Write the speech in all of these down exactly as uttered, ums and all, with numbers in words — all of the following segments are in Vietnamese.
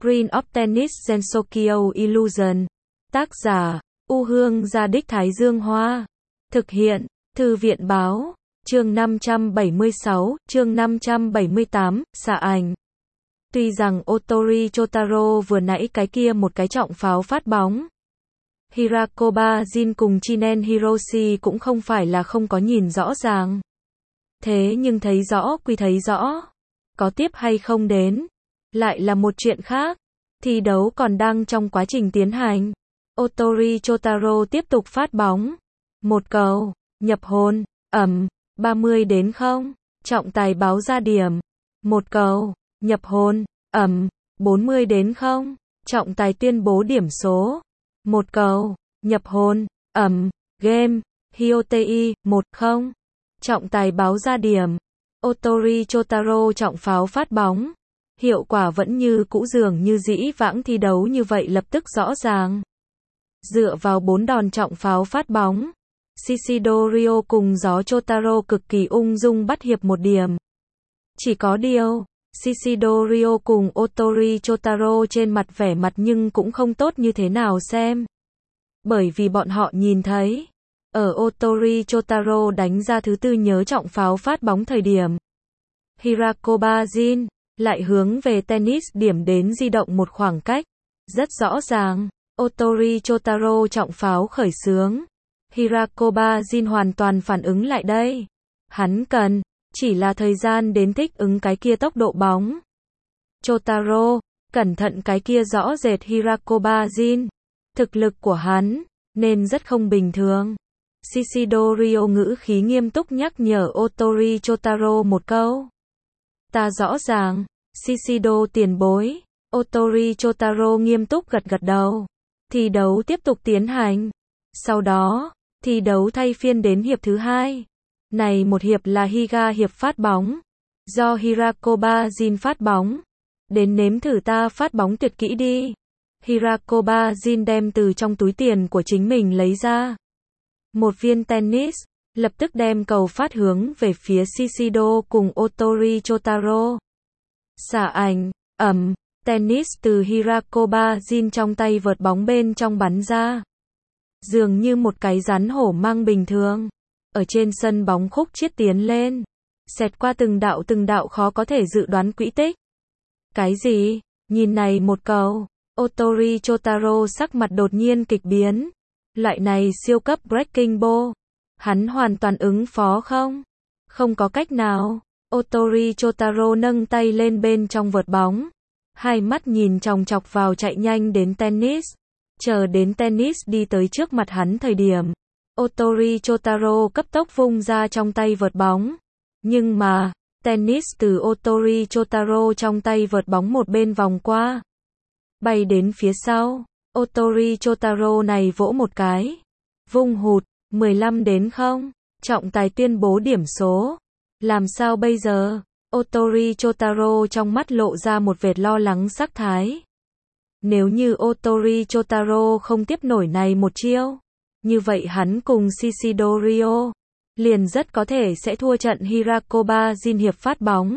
Green of Tennis Gensokyo Illusion. Tác giả, U Hương Gia Đích Thái Dương Hoa. Thực hiện, Thư viện Báo. Chương năm trăm bảy mươi sáu, chương năm trăm bảy mươi tám, xạ ảnh. Tuy rằng Otori Chotaro vừa nãy cái kia một cái trọng pháo phát bóng. Hirakoba Jin cùng Chinen Hiroshi cũng không phải là không có nhìn rõ ràng. Thế nhưng thấy rõ quy thấy rõ. Có tiếp hay không đến, lại là một chuyện khác. Thi đấu còn đang trong quá trình tiến hành. Otori Chotaro tiếp tục phát bóng. Một cầu, nhập hồn, ẩm, ba mươi đến không. Trọng tài báo ra điểm. Một cầu, nhập hồn, ẩm, bốn mươi đến không. Trọng tài tuyên bố điểm số. Một cầu, nhập hồn, ẩm, game, Hyotei, một không. Trọng tài báo ra điểm. Otori Chotaro trọng pháo phát bóng. Hiệu quả vẫn như cũ, dường như dĩ vãng thi đấu như vậy lập tức rõ ràng. Dựa vào bốn đòn trọng pháo phát bóng, Shishido Ryo cùng gió Chotaro cực kỳ ung dung bắt hiệp một điểm. Chỉ có điều, Shishido Ryo cùng Otori Chotaro trên mặt vẻ mặt nhưng cũng không tốt như thế nào xem. Bởi vì bọn họ nhìn thấy, ở Otori Chotaro đánh ra thứ tư nhớ trọng pháo phát bóng thời điểm, Hirakoba Jin lại hướng về tennis điểm đến di động một khoảng cách. Rất rõ ràng, Otori Chotaro trọng pháo khởi xướng. Hirakoba Jin hoàn toàn phản ứng lại đây. Hắn cần, chỉ là thời gian đến thích ứng cái kia tốc độ bóng. Chotaro, cẩn thận cái kia rõ rệt Hirakoba Jin. Thực lực của hắn, nên rất không bình thường. Shishido Ryo ngữ khí nghiêm túc nhắc nhở Otori Chotaro một câu. Ta rõ ràng, Shishido tiền bối. Otori Chotaro nghiêm túc gật gật đầu. Thi đấu tiếp tục tiến hành. Sau đó, thi đấu thay phiên đến hiệp thứ hai. Này một hiệp là Higa hiệp phát bóng. Do Hirakoba Jin phát bóng. Đến nếm thử ta phát bóng tuyệt kỹ đi. Hirakoba Jin đem từ trong túi tiền của chính mình lấy ra một viên tennis, lập tức đem cầu phát hướng về phía Shishido cùng Otori Chotaro. Xạ ảnh, ẩm, tennis từ Hirakoba Jin trong tay vợt bóng bên trong bắn ra. Dường như một cái rắn hổ mang bình thường. Ở trên sân bóng khúc chiết tiến lên. Xẹt qua từng đạo từng đạo khó có thể dự đoán quỹ tích. Cái gì? Nhìn này một cầu. Otori Chotaro sắc mặt đột nhiên kịch biến. Loại này siêu cấp breaking ball. Hắn hoàn toàn ứng phó không? Không có cách nào. Otori Chotaro nâng tay lên bên trong vợt bóng. Hai mắt nhìn chòng chọc vào chạy nhanh đến tennis. Chờ đến tennis đi tới trước mặt hắn thời điểm. Otori Chotaro cấp tốc vung ra trong tay vợt bóng. Nhưng mà, tennis từ Otori Chotaro trong tay vợt bóng một bên vòng qua. Bay đến phía sau. Otori Chotaro này vỗ một cái. Vung hụt, mười lăm đến không. Trọng tài tuyên bố điểm số. Làm sao bây giờ? Otori Chotaro trong mắt lộ ra một vệt lo lắng sắc thái. Nếu như Otori Chotaro không tiếp nổi này một chiêu, như vậy hắn cùng Shishido Ryo liền rất có thể sẽ thua trận Hirakoba Jin hiệp phát bóng.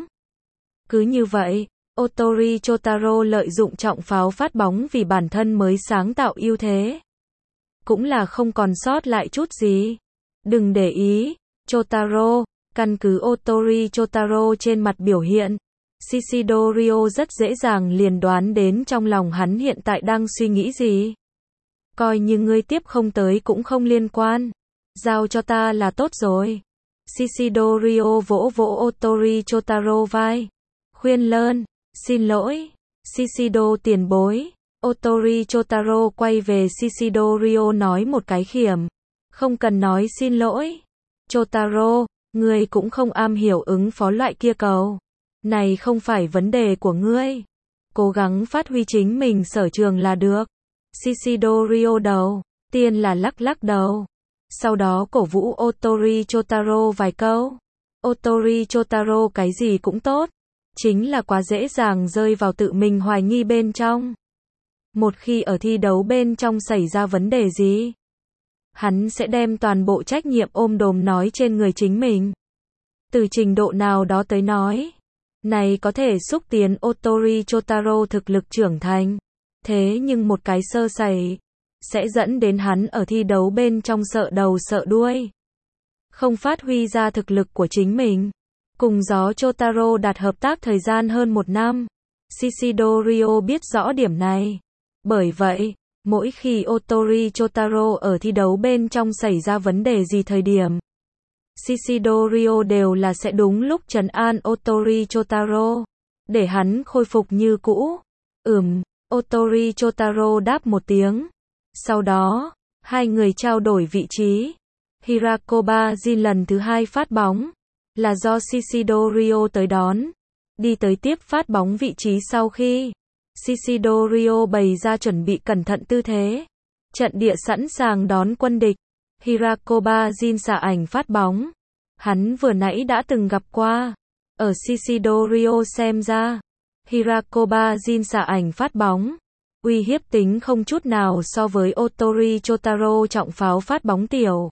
Cứ như vậy, Otori Chotaro lợi dụng trọng pháo phát bóng vì bản thân mới sáng tạo ưu thế. Cũng là không còn sót lại chút gì. Đừng để ý, Chotaro, căn cứ Otori Chotaro trên mặt biểu hiện. Shishido Ryo rất dễ dàng liền đoán đến trong lòng hắn hiện tại đang suy nghĩ gì. Coi như ngươi tiếp không tới cũng không liên quan. Giao cho ta là tốt rồi. Shishido Ryo vỗ vỗ Otori Chotaro vai. Khuyên lơn, xin lỗi. Shishido tiền bối. Otori Chotaro quay về Shishido Ryo nói một cái khiểm. Không cần nói xin lỗi. Chotaro, ngươi cũng không am hiểu ứng phó loại kia cầu. Này không phải vấn đề của ngươi. Cố gắng phát huy chính mình sở trường là được. Shishido Ryo đầu tiên là lắc lắc đầu. Sau đó cổ vũ Otori Chotaro vài câu. Otori Chotaro cái gì cũng tốt. Chính là quá dễ dàng rơi vào tự mình hoài nghi bên trong. Một khi ở thi đấu bên trong xảy ra vấn đề gì, hắn sẽ đem toàn bộ trách nhiệm ôm đồm nói trên người chính mình. Từ trình độ nào đó tới nói, này có thể xúc tiến Otori Chotaro thực lực trưởng thành. Thế nhưng một cái sơ sẩy sẽ dẫn đến hắn ở thi đấu bên trong sợ đầu sợ đuôi, không phát huy ra thực lực của chính mình. Cùng gió Chotaro đạt hợp tác thời gian hơn một năm. Shishido Ryo biết rõ điểm này. Bởi vậy, mỗi khi Otori Chotaro ở thi đấu bên trong xảy ra vấn đề gì thời điểm, Shishido Ryo đều là sẽ đúng lúc trấn an Otori Chotaro, để hắn khôi phục như cũ. Ừm, Otori Chotaro đáp một tiếng. Sau đó, hai người trao đổi vị trí. Hirakoba Jin lần thứ hai phát bóng, là do Shishido Ryo tới đón. Đi tới tiếp phát bóng vị trí sau khi Shishido Ryo bày ra chuẩn bị cẩn thận tư thế. Trận địa sẵn sàng đón quân địch. Hirakoba Jin xả ảnh phát bóng. Hắn vừa nãy đã từng gặp qua. Ở Shishido Ryo xem ra, Hirakoba Jin xả ảnh phát bóng, uy hiếp tính không chút nào so với Otori Chotaro trọng pháo phát bóng tiểu.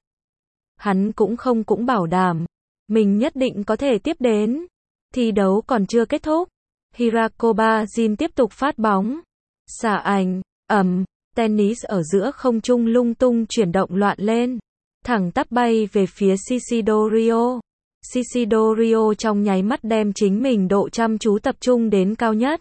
Hắn cũng không cũng bảo đảm, mình nhất định có thể tiếp đến. Thi đấu còn chưa kết thúc. Hirakoba Jin tiếp tục phát bóng. Xả ảnh, ầm, tennis ở giữa không trung lung tung chuyển động loạn lên. Thẳng tắp bay về phía Shishido Ryo. Shishido Ryo trong nháy mắt đem chính mình độ chăm chú tập trung đến cao nhất.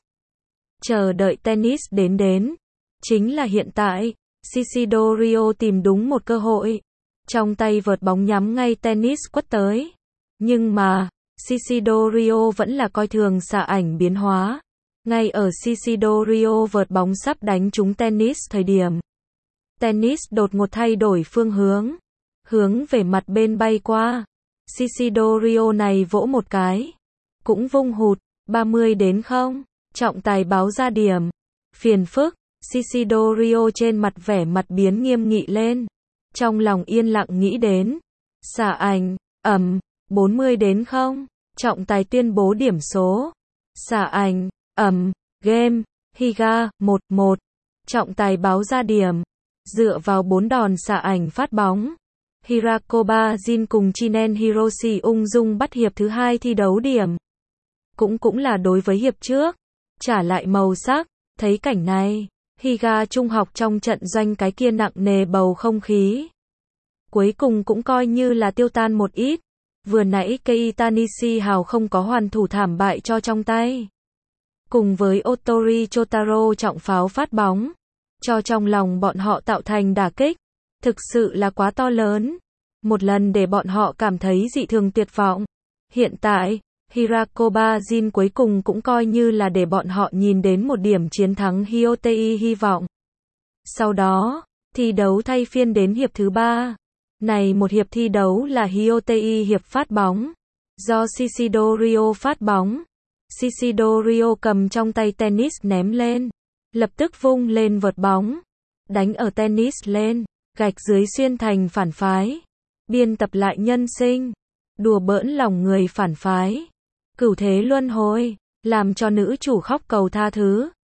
Chờ đợi tennis đến đến. Chính là hiện tại, Shishido Ryo tìm đúng một cơ hội. Trong tay vợt bóng nhắm ngay tennis quất tới. Nhưng mà, Shishido Ryo vẫn là coi thường xạ ảnh biến hóa. Ngay ở Shishido Ryo vợt bóng sắp đánh trúng tennis thời điểm, tennis đột ngột thay đổi phương hướng, hướng về mặt bên bay qua. Shishido Ryo này vỗ một cái, cũng vung hụt, ba mươi đến không, trọng tài báo ra điểm. Phiền phức, Shishido Ryo trên mặt vẻ mặt biến nghiêm nghị lên. Trong lòng yên lặng nghĩ đến, xả ảnh, ầm, bốn mươi đến không, trọng tài tuyên bố điểm số. Xả ảnh, ầm, game, Higa, một một. Trọng tài báo ra điểm. Dựa vào bốn đòn xả ảnh phát bóng, Hirakoba Jin cùng Chinen Hiroshi ung dung bắt hiệp thứ hai thi đấu điểm. Cũng cũng là đối với hiệp trước, trả lại màu sắc. Thấy cảnh này, Higa trung học trong trận doanh cái kia nặng nề bầu không khí, cuối cùng cũng coi như là tiêu tan một ít. Vừa nãy Kei Tanishi hào không có hoàn thủ thảm bại cho trong tay, cùng với Otori Chotaro trọng pháo phát bóng, cho trong lòng bọn họ tạo thành đả kích, thực sự là quá to lớn. Một lần để bọn họ cảm thấy dị thường tuyệt vọng. Hiện tại, Hirakoba Jin cuối cùng cũng coi như là để bọn họ nhìn đến một điểm chiến thắng Hyotei hy vọng. Sau đó, thi đấu thay phiên đến hiệp thứ ba. Này một hiệp thi đấu là Hyotei hiệp phát bóng, do Shishido Ryo phát bóng. Shishido Ryo cầm trong tay tennis ném lên, lập tức vung lên vợt bóng, đánh ở tennis lên, gạch dưới xuyên thành phản phái. Biên tập lại nhân sinh, đùa bỡn lòng người phản phái. Cửu thế luân hồi, làm cho nữ chủ khóc cầu tha thứ.